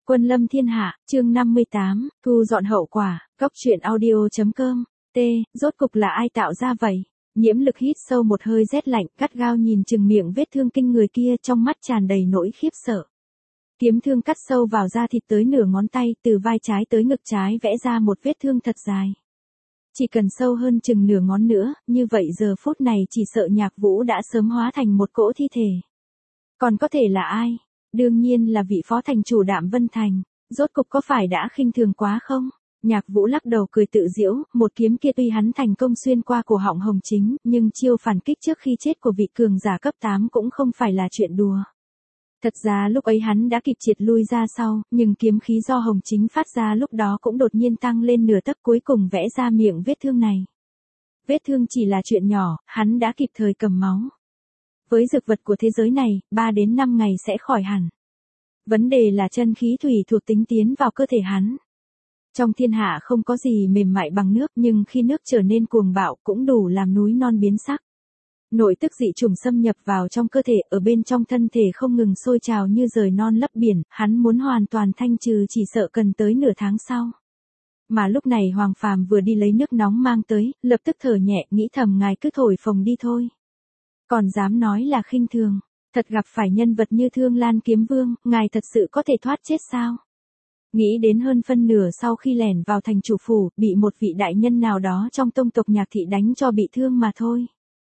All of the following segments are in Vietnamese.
Quân lâm thiên hạ, chương 58, thu dọn hậu quả, cốc truyện audio.com, rốt cục là ai tạo ra vậy? Nhiễm Lực hít sâu một hơi rét lạnh, gắt gao nhìn chừng miệng vết thương kinh người kia, trong mắt tràn đầy nỗi khiếp sợ. Kiếm thương cắt sâu vào da thịt tới nửa ngón tay, từ vai trái tới ngực trái vẽ ra một vết thương thật dài. Chỉ cần sâu hơn chừng nửa ngón nữa, như vậy giờ phút này chỉ sợ Nhạc Vũ đã sớm hóa thành một cỗ thi thể. Còn có thể là ai? Đương nhiên là vị phó thành chủ Đạm Vân Thành. Rốt cục có phải đã khinh thường quá không? Nhạc Vũ lắc đầu cười tự giễu, một kiếm kia tuy hắn thành công xuyên qua cổ họng Hồng Chính, nhưng chiêu phản kích trước khi chết của vị cường giả cấp 8 cũng không phải là chuyện đùa. Thật ra lúc ấy hắn đã kịp triệt lui ra sau, nhưng kiếm khí do Hồng Chính phát ra lúc đó cũng đột nhiên tăng lên nửa tấc, cuối cùng vẽ ra miệng vết thương này. Vết thương chỉ là chuyện nhỏ, hắn đã kịp thời cầm máu. Với dược vật của thế giới này, 3 đến 5 ngày sẽ khỏi hẳn. Vấn đề là chân khí thủy thuộc tính tiến vào cơ thể hắn. Trong thiên hạ không có gì mềm mại bằng nước, nhưng khi nước trở nên cuồng bạo cũng đủ làm núi non biến sắc. Nội tức dị chủng xâm nhập vào trong cơ thể, ở bên trong thân thể không ngừng sôi trào như rời non lấp biển, hắn muốn hoàn toàn thanh trừ chỉ sợ cần tới nửa tháng sau. Mà lúc này Hoàng Phàm vừa đi lấy nước nóng mang tới, lập tức thở nhẹ, nghĩ thầm ngài cứ thổi phồng đi thôi. Còn dám nói là khinh thường, thật gặp phải nhân vật như Thương Lan Kiếm Vương, ngài thật sự có thể thoát chết sao? Nghĩ đến hơn phân nửa sau khi lẻn vào thành chủ phủ, bị một vị đại nhân nào đó trong tông tộc Nhạc thị đánh cho bị thương mà thôi.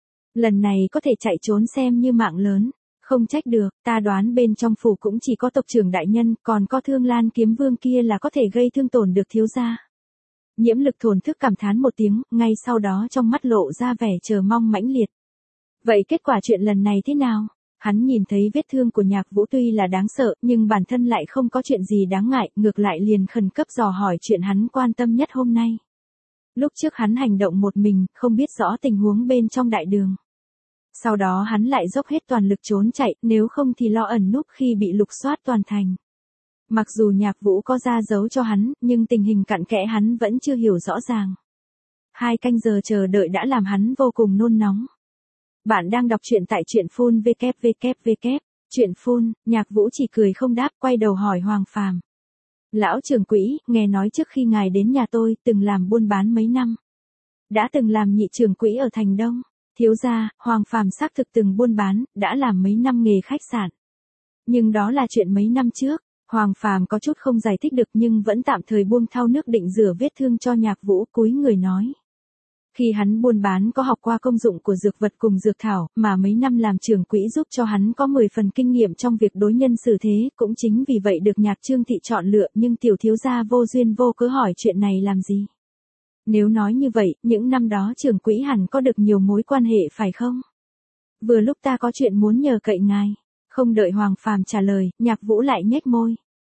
Lần này có thể chạy trốn xem như mạng lớn, không trách được, ta đoán bên trong phủ cũng chỉ có tộc trưởng đại nhân, còn có Thương Lan Kiếm Vương kia là có thể gây thương tổn được thiếu gia. Nhiễm Lực thổn thức cảm thán một tiếng, ngay sau đó trong mắt lộ ra vẻ chờ mong mãnh liệt. Vậy kết quả chuyện lần này thế nào? Hắn nhìn thấy vết thương của Nhạc Vũ tuy là đáng sợ, nhưng bản thân lại không có chuyện gì đáng ngại, ngược lại liền khẩn cấp dò hỏi chuyện hắn quan tâm nhất hôm nay. Lúc trước hắn hành động một mình, không biết rõ tình huống bên trong đại đường. Sau đó hắn lại dốc hết toàn lực trốn chạy, nếu không thì lo ẩn núp khi bị lục soát toàn thành. Mặc dù Nhạc Vũ có ra dấu cho hắn, nhưng tình hình cặn kẽ hắn vẫn chưa hiểu rõ ràng. 2 canh giờ chờ đợi đã làm hắn vô cùng nôn nóng. Bạn đang đọc truyện tại truyện phun www. Truyện phun, Nhạc Vũ chỉ cười không đáp, quay đầu hỏi Hoàng Phàm. Lão trưởng quỹ, nghe nói trước khi ngài đến nhà tôi, từng làm buôn bán mấy năm. Đã từng làm nhị trưởng quỹ ở thành Đông. Thiếu gia, Hoàng Phàm xác thực từng buôn bán, đã làm mấy năm nghề khách sạn. Nhưng đó là chuyện mấy năm trước. Hoàng Phàm có chút không giải thích được nhưng vẫn tạm thời buông thau nước định rửa vết thương cho Nhạc Vũ, cúi người nói. Khi hắn buôn bán có học qua công dụng của dược vật cùng dược thảo, mà mấy năm làm trưởng quỹ giúp cho hắn có 10 phần kinh nghiệm trong việc đối nhân xử thế, cũng chính vì vậy được Nhạc Trương thị chọn lựa, nhưng tiểu thiếu gia vô duyên vô cớ hỏi chuyện này làm gì? Nếu nói như vậy, những năm đó trưởng quỹ hẳn có được nhiều mối quan hệ phải không? Vừa lúc ta có chuyện muốn nhờ cậy ngài. Không đợi Hoàng Phàm trả lời, Nhạc Vũ lại nhếch môi.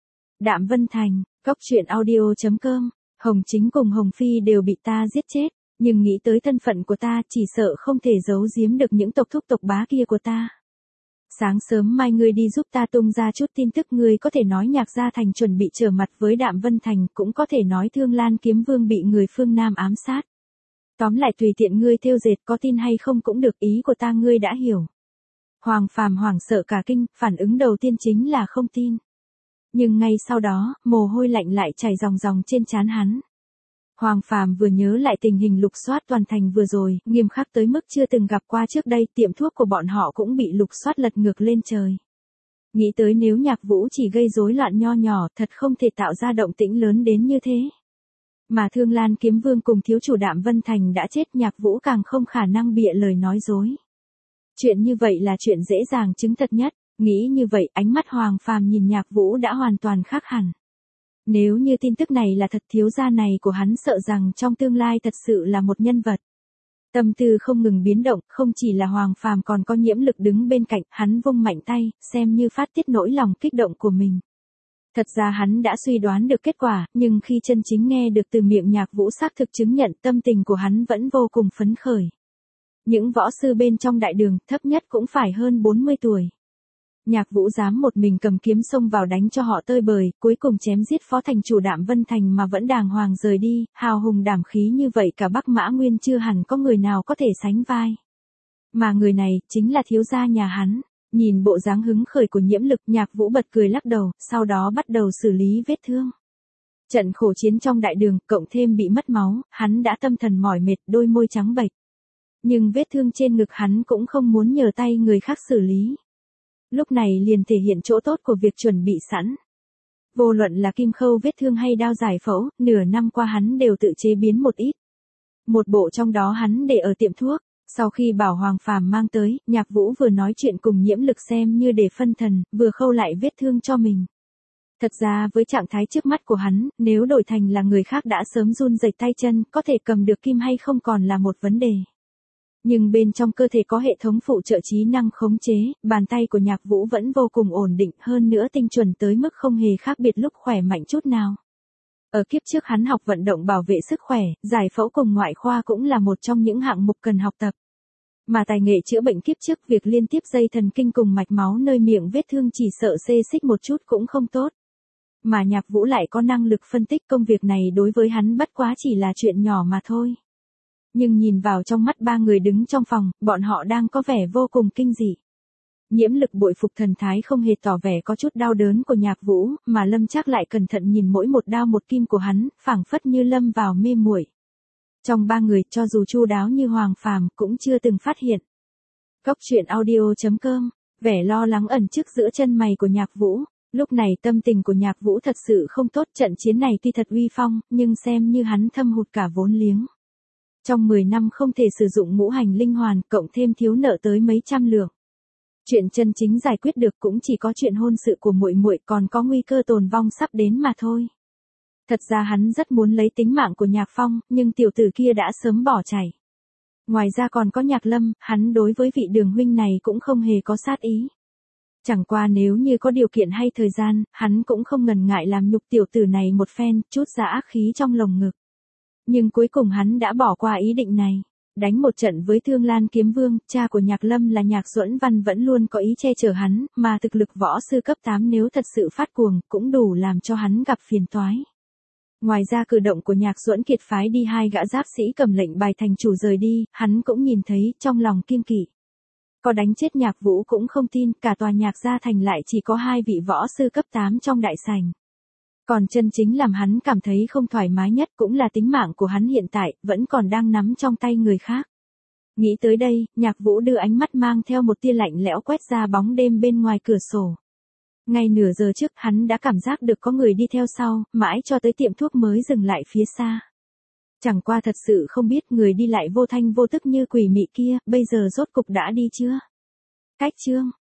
Đạm Vân Thành, cốc truyện audio.com, Hồng Chính cùng Hồng Phi đều bị ta giết chết. Nhưng nghĩ tới thân phận của ta, chỉ sợ không thể giấu giếm được những tộc thúc tộc bá kia của ta. Sáng sớm mai ngươi đi giúp ta tung ra chút tin tức, ngươi có thể nói Nhạc gia thành chuẩn bị trở mặt với Đạm Vân Thành, cũng có thể nói Thương Lan Kiếm Vương bị người phương Nam ám sát. Tóm lại tùy tiện ngươi thêu dệt, có tin hay không cũng được, ý của ta ngươi đã hiểu. Hoàng Phàm hoảng sợ cả kinh, phản ứng đầu tiên chính là không tin. Nhưng ngay sau đó, mồ hôi lạnh lại chảy ròng ròng trên trán hắn. Hoàng Phàm vừa nhớ lại tình hình lục soát toàn thành vừa rồi, nghiêm khắc tới mức chưa từng gặp qua trước đây, tiệm thuốc của bọn họ cũng bị lục soát lật ngược lên trời. Nghĩ tới nếu Nhạc Vũ chỉ gây rối loạn nho nhỏ, thật không thể tạo ra động tĩnh lớn đến như thế. Mà Thương Lan Kiếm Vương cùng thiếu chủ Đạm Vân Thành đã chết, Nhạc Vũ càng không khả năng bịa lời nói dối. Chuyện như vậy là chuyện dễ dàng chứng thật nhất, nghĩ như vậy, ánh mắt Hoàng Phàm nhìn Nhạc Vũ đã hoàn toàn khác hẳn. Nếu như tin tức này là thật, thiếu gia này của hắn sợ rằng trong tương lai thật sự là một nhân vật. Tâm tư không ngừng biến động, không chỉ là Hoàng Phàm còn có Nhiễm Lực đứng bên cạnh, hắn vung mạnh tay, xem như phát tiết nỗi lòng kích động của mình. Thật ra hắn đã suy đoán được kết quả, nhưng khi chân chính nghe được từ miệng Nhạc Vũ xác thực chứng nhận, tâm tình của hắn vẫn vô cùng phấn khởi. Những võ sư bên trong đại đường, thấp nhất cũng phải hơn 40 tuổi. Nhạc Vũ dám một mình cầm kiếm xông vào đánh cho họ tơi bời, cuối cùng chém giết phó thành chủ Đạm Vân Thành mà vẫn đàng hoàng rời đi, hào hùng đảm khí như vậy cả Bắc Mã Nguyên chưa hẳn có người nào có thể sánh vai. Mà người này, chính là thiếu gia nhà hắn. Nhìn bộ dáng hứng khởi của Nhiễm Lực, Nhạc Vũ bật cười lắc đầu, sau đó bắt đầu xử lý vết thương. Trận khổ chiến trong đại đường, cộng thêm bị mất máu, hắn đã tâm thần mỏi mệt, đôi môi trắng bệch. Nhưng vết thương trên ngực hắn cũng không muốn nhờ tay người khác xử lý. Lúc này liền thể hiện chỗ tốt của việc chuẩn bị sẵn. Vô luận là kim khâu vết thương hay đao giải phẫu, nửa năm qua hắn đều tự chế biến một ít. Một bộ trong đó hắn để ở tiệm thuốc. Sau khi bảo Hoàng Phàm mang tới, Nhạc Vũ vừa nói chuyện cùng Nhiễm Lực xem như để phân thần, vừa khâu lại vết thương cho mình. Thật ra với trạng thái trước mắt của hắn, nếu đổi thành là người khác đã sớm run rẩy tay chân, có thể cầm được kim hay không còn là một vấn đề. Nhưng bên trong cơ thể có hệ thống phụ trợ trí năng khống chế, bàn tay của Nhạc Vũ vẫn vô cùng ổn định, hơn nữa tinh chuẩn tới mức không hề khác biệt lúc khỏe mạnh chút nào. Ở kiếp trước hắn học vận động bảo vệ sức khỏe, giải phẫu cùng ngoại khoa cũng là một trong những hạng mục cần học tập. Mà tài nghệ chữa bệnh kiếp trước, việc liên tiếp dây thần kinh cùng mạch máu nơi miệng vết thương chỉ sợ xê xích một chút cũng không tốt. Mà Nhạc Vũ lại có năng lực phân tích, công việc này đối với hắn bất quá chỉ là chuyện nhỏ mà thôi. Nhưng nhìn vào trong mắt ba người đứng trong phòng, bọn họ đang có vẻ vô cùng kinh dị. Nhiễm Lực bội phục thần thái không hề tỏ vẻ có chút đau đớn của Nhạc Vũ, mà Lâm Trác lại cẩn thận nhìn mỗi một đao một kim của hắn, phảng phất như lâm vào mê muội. Trong ba người, cho dù chu đáo như Hoàng Phàm cũng chưa từng phát hiện. Góc truyện audio.com, vẻ lo lắng ẩn trước giữa chân mày của Nhạc Vũ. Lúc này tâm tình của Nhạc Vũ thật sự không tốt, trận chiến này tuy thật uy phong, nhưng xem như hắn thâm hụt cả vốn liếng. Trong 10 năm không thể sử dụng ngũ hành linh hoàn, cộng thêm thiếu nợ tới mấy trăm lượng. Chuyện chân chính giải quyết được cũng chỉ có chuyện hôn sự của muội muội, còn có nguy cơ tồn vong sắp đến mà thôi. Thật ra hắn rất muốn lấy tính mạng của Nhạc Phong, nhưng tiểu tử kia đã sớm bỏ chạy. Ngoài ra còn có Nhạc Lâm, hắn đối với vị Đường huynh này cũng không hề có sát ý. Chẳng qua nếu như có điều kiện hay thời gian, hắn cũng không ngần ngại làm nhục tiểu tử này một phen, chút ra ác khí trong lồng ngực. Nhưng cuối cùng hắn đã bỏ qua ý định này. Đánh một trận với Thương Lan Kiếm Vương, cha của Nhạc Lâm là Nhạc Duẫn Văn vẫn luôn có ý che chở hắn, mà thực lực võ sư cấp 8 nếu thật sự phát cuồng, cũng đủ làm cho hắn gặp phiền toái. Ngoài ra cử động của Nhạc Duẫn Kiệt phái đi 2 gã giáp sĩ cầm lệnh bài thành chủ rời đi, hắn cũng nhìn thấy, trong lòng kiêng kỵ. Có đánh chết Nhạc Vũ cũng không tin, cả tòa Nhạc gia thành lại chỉ có 2 vị võ sư cấp 8 trong đại sảnh. Còn chân chính làm hắn cảm thấy không thoải mái nhất cũng là tính mạng của hắn hiện tại, vẫn còn đang nắm trong tay người khác. Nghĩ tới đây, Nhạc Vũ đưa ánh mắt mang theo một tia lạnh lẽo quét ra bóng đêm bên ngoài cửa sổ. Ngay nửa giờ trước, hắn đã cảm giác được có người đi theo sau, mãi cho tới tiệm thuốc mới dừng lại phía xa. Chẳng qua thật sự không biết người đi lại vô thanh vô tức như quỷ mị kia, bây giờ rốt cục đã đi chưa? Cách chương